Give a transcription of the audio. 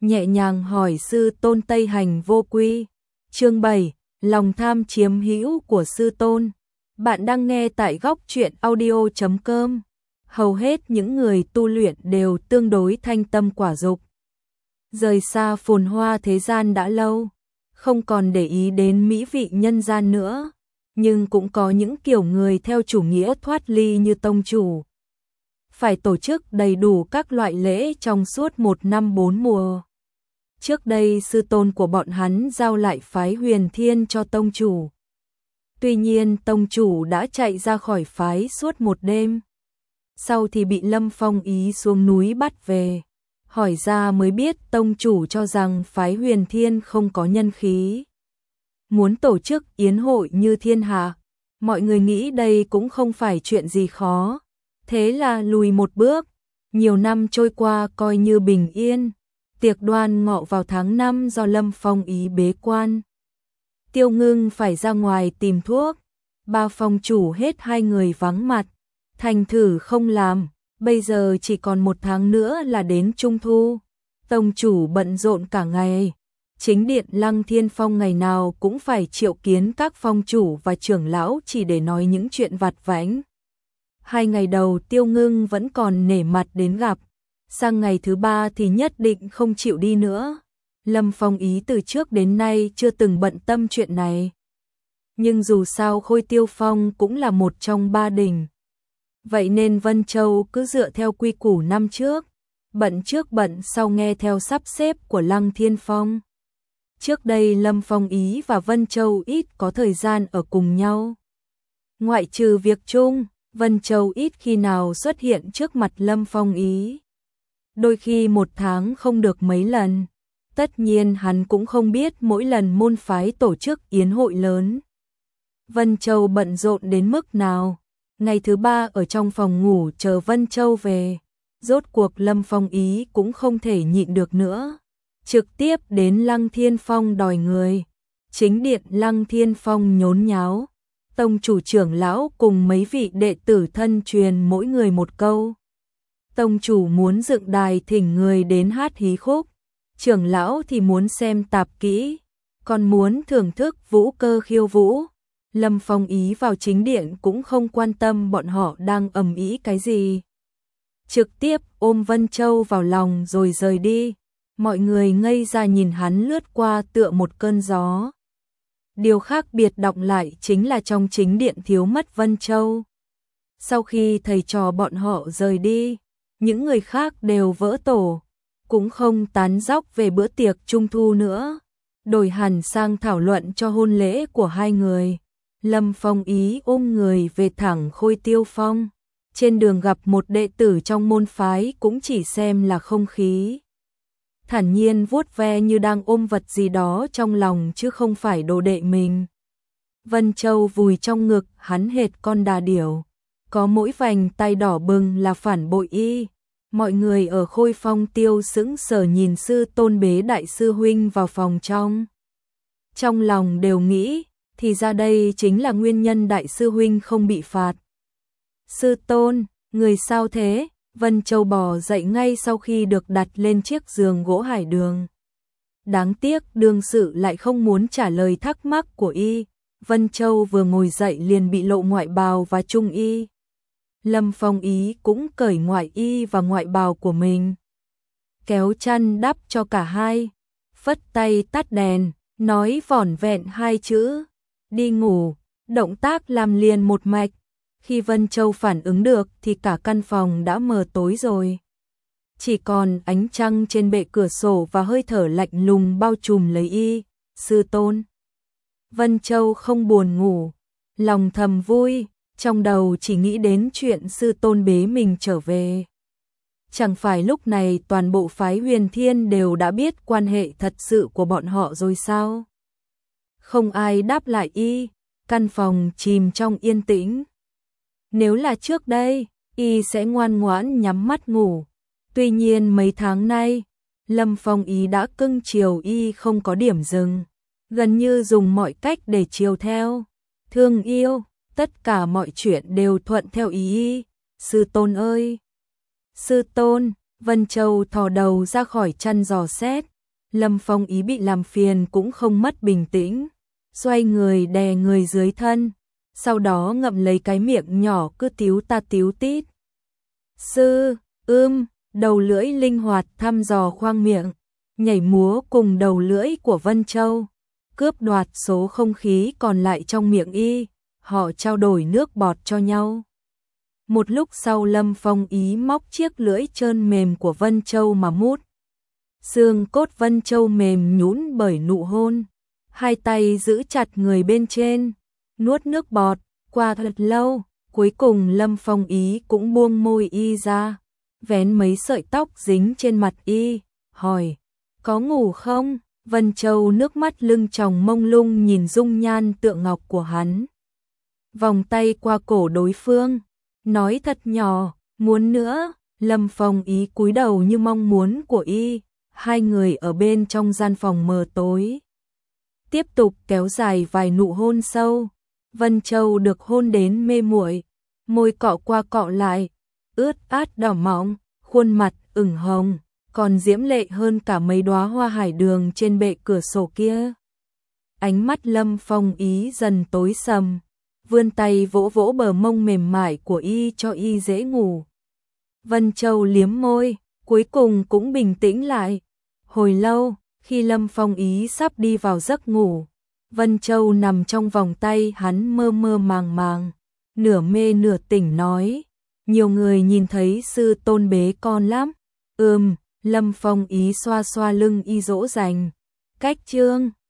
nhẹ nhàng hỏi sư tôn Tây Hành Vô Quy. Chương 7, lòng tham chiếm hữu của sư tôn. Bạn đang nghe tại góc truyện audio.com. Hầu hết những người tu luyện đều tương đối thanh tâm quả dục. Rời xa phồn hoa thế gian đã lâu, không còn để ý đến mỹ vị nhân gian nữa. Nhưng cũng có những kiểu người theo chủ nghĩa thoát ly như tông chủ. Phải tổ chức đầy đủ các loại lễ trong suốt 1 năm 4 mùa. Trước đây sư tôn của bọn hắn giao lại phái Huyền Thiên cho tông chủ. Tuy nhiên tông chủ đã chạy ra khỏi phái suốt một đêm. Sau thì bị Lâm Phong Ý xuống núi bắt về. Hỏi ra mới biết tông chủ cho rằng phái Huyền Thiên không có nhân khí. Muốn tổ chức yến hội như thiên hạ, mọi người nghĩ đây cũng không phải chuyện gì khó. Thế là lùi một bước, nhiều năm trôi qua coi như bình yên. Tiệc đoan ngọ vào tháng 5 do Lâm Phong Ý bế quan. Tiêu Ngưng phải ra ngoài tìm thuốc, ba phong chủ hết 2 người vắng mặt, thành thử không làm. Bây giờ chỉ còn 1 tháng nữa là đến Trung Thu. Tông chủ bận rộn cả ngày. Chính điện Lăng Thiên Phong ngày nào cũng phải triệu kiến các phong chủ và trưởng lão chỉ để nói những chuyện vặt vãnh. 2 ngày đầu Tiêu Ngưng vẫn còn nể mặt đến gặp, sang ngày thứ 3 thì nhất định không chịu đi nữa. Lâm Phong Ý từ trước đến nay chưa từng bận tâm chuyện này. Nhưng dù sao Khôi Tiêu Phong cũng là một trong 3 đỉnh. Vậy nên Vân Châu cứ dựa theo quy củ năm trước bận sau nghe theo sắp xếp của Lăng Thiên Phong. Trước đây Lâm Phong Ý và Vân Châu ít có thời gian ở cùng nhau. Ngoại trừ việc chung, Vân Châu ít khi nào xuất hiện trước mặt Lâm Phong Ý. Đôi khi 1 tháng không được mấy lần. Tất nhiên hắn cũng không biết mỗi lần môn phái tổ chức yến hội lớn. Vân Châu bận rộn đến mức nào. Ngày thứ 3 ở trong phòng ngủ chờ Vân Châu về. Rốt cuộc Lâm Phong Ý cũng không thể nhịn được nữa. Trực tiếp đến Lăng Thiên Phong đòi người. Chính điện Lăng Thiên Phong nhốn nháo. Tông chủ trưởng lão cùng mấy vị đệ tử thân truyền mỗi người một câu. Tông chủ muốn dựng đài thỉnh người đến hát hí khúc. Trưởng lão thì muốn xem tạp kỹ, còn muốn thưởng thức vũ cơ khiêu vũ. Lâm Phong Ý vào chính điện cũng không quan tâm bọn họ đang ầm ĩ cái gì. Trực tiếp ôm Vân Châu vào lòng rồi rời đi. Mọi người ngây ra nhìn hắn lướt qua tựa một cơn gió. Điều khác biệt đọng lại chính là trong chính điện thiếu mất Vân Châu. Sau khi thầy trò bọn họ rời đi, những người khác đều vỡ tổ, cũng không tán dóc về bữa tiệc Trung Thu nữa. Đổi hẳn sang thảo luận cho hôn lễ của 2 người. Lâm Phong Ý ôm người về thẳng Khôi Tiêu Phong. Trên đường gặp một đệ tử trong môn phái cũng chỉ xem là không khí. Thản nhiên vuốt ve như đang ôm vật gì đó trong lòng chứ không phải đồ đệ mình. Vân Châu vùi trong ngực hắn hệt con đà điểu. Có mỗi vành tay đỏ bừng là phản bội y. Mọi người ở Khôi Phong Tiêu sững sờ nhìn sư tôn bế đại sư huynh vào phòng trong. Trong lòng đều nghĩ, thì ra đây chính là nguyên nhân đại sư huynh không bị phạt. Sư tôn, người sao thế? Vân Châu bò dậy ngay sau khi được đặt lên chiếc giường gỗ hải đường. Đáng tiếc đương sự lại không muốn trả lời thắc mắc của y. Vân Châu vừa ngồi dậy liền bị lộ ngoại bào và trung y. Lâm Phong Ý cũng cởi ngoại y và ngoại bào của mình. Kéo chăn đắp cho cả hai. Phất tay tắt đèn, nói vỏn vẹn 2 chữ. Đi ngủ, động tác làm liền một mạch. Khi Vân Châu phản ứng được thì cả căn phòng đã mờ tối rồi. Chỉ còn ánh trăng trên bệ cửa sổ và hơi thở lạnh lùng bao trùm lấy y. Sư tôn. Vân Châu không buồn ngủ, lòng thầm vui, trong đầu chỉ nghĩ đến chuyện sư tôn bế mình trở về. Chẳng phải lúc này toàn bộ phái Huyền Thiên đều đã biết quan hệ thật sự của bọn họ rồi sao? Không ai đáp lại y, căn phòng chìm trong yên tĩnh. Nếu là trước đây, y sẽ ngoan ngoãn nhắm mắt ngủ. Tuy nhiên mấy tháng nay, Lâm Phong Ý đã cưng chiều y không có điểm dừng. Gần như dùng mọi cách để chiều theo. Thương yêu, tất cả mọi chuyện đều thuận theo ý y. Sư tôn ơi! Sư tôn! Vân Châu thò đầu ra khỏi chăn dò xét. Lâm Phong Ý bị làm phiền cũng không mất bình tĩnh, xoay người đè người dưới thân, sau đó ngậm lấy cái miệng nhỏ cứ tíu ta tíu tít. Sư, đầu lưỡi linh hoạt thăm dò khoang miệng, nhảy múa cùng đầu lưỡi của Vân Châu, cướp đoạt số không khí còn lại trong miệng y, họ trao đổi nước bọt cho nhau. Một lúc sau Lâm Phong Ý móc chiếc lưỡi trơn mềm của Vân Châu mà mút. Xương cốt Vân Châu mềm nhũn bởi nụ hôn, hai tay giữ chặt người bên trên, nuốt nước bọt, qua thật lâu, cuối cùng Lâm Phong Ý cũng buông môi y ra, vén mấy sợi tóc dính trên mặt y, hỏi, có ngủ không? Vân Châu nước mắt lưng tròng mông lung nhìn dung nhan tượng ngọc của hắn. Vòng tay qua cổ đối phương, nói thật nhỏ, muốn nữa. Lâm Phong Ý cúi đầu như mong muốn của y, hai người ở bên trong gian phòng mờ tối. Tiếp tục kéo dài vài nụ hôn sâu, Vân Châu được hôn đến mê muội, môi cọ qua cọ lại, ướt át đỏ mọng, khuôn mặt ửng hồng, còn diễm lệ hơn cả mấy đóa hoa hải đường trên bệ cửa sổ kia. Ánh mắt Lâm Phong Ý dần tối sầm, vươn tay vỗ vỗ bờ mông mềm mại của y cho y dễ ngủ. Vân Châu liếm môi, cuối cùng cũng bình tĩnh lại. Hồi lâu, khi Lâm Phong Ý sắp đi vào giấc ngủ, Vân Châu nằm trong vòng tay hắn mơ mơ màng màng, nửa mê nửa tỉnh nói, nhiều người nhìn thấy sư tôn bế con lắm. Lâm Phong Ý xoa xoa lưng y dỗ dành. Cách chương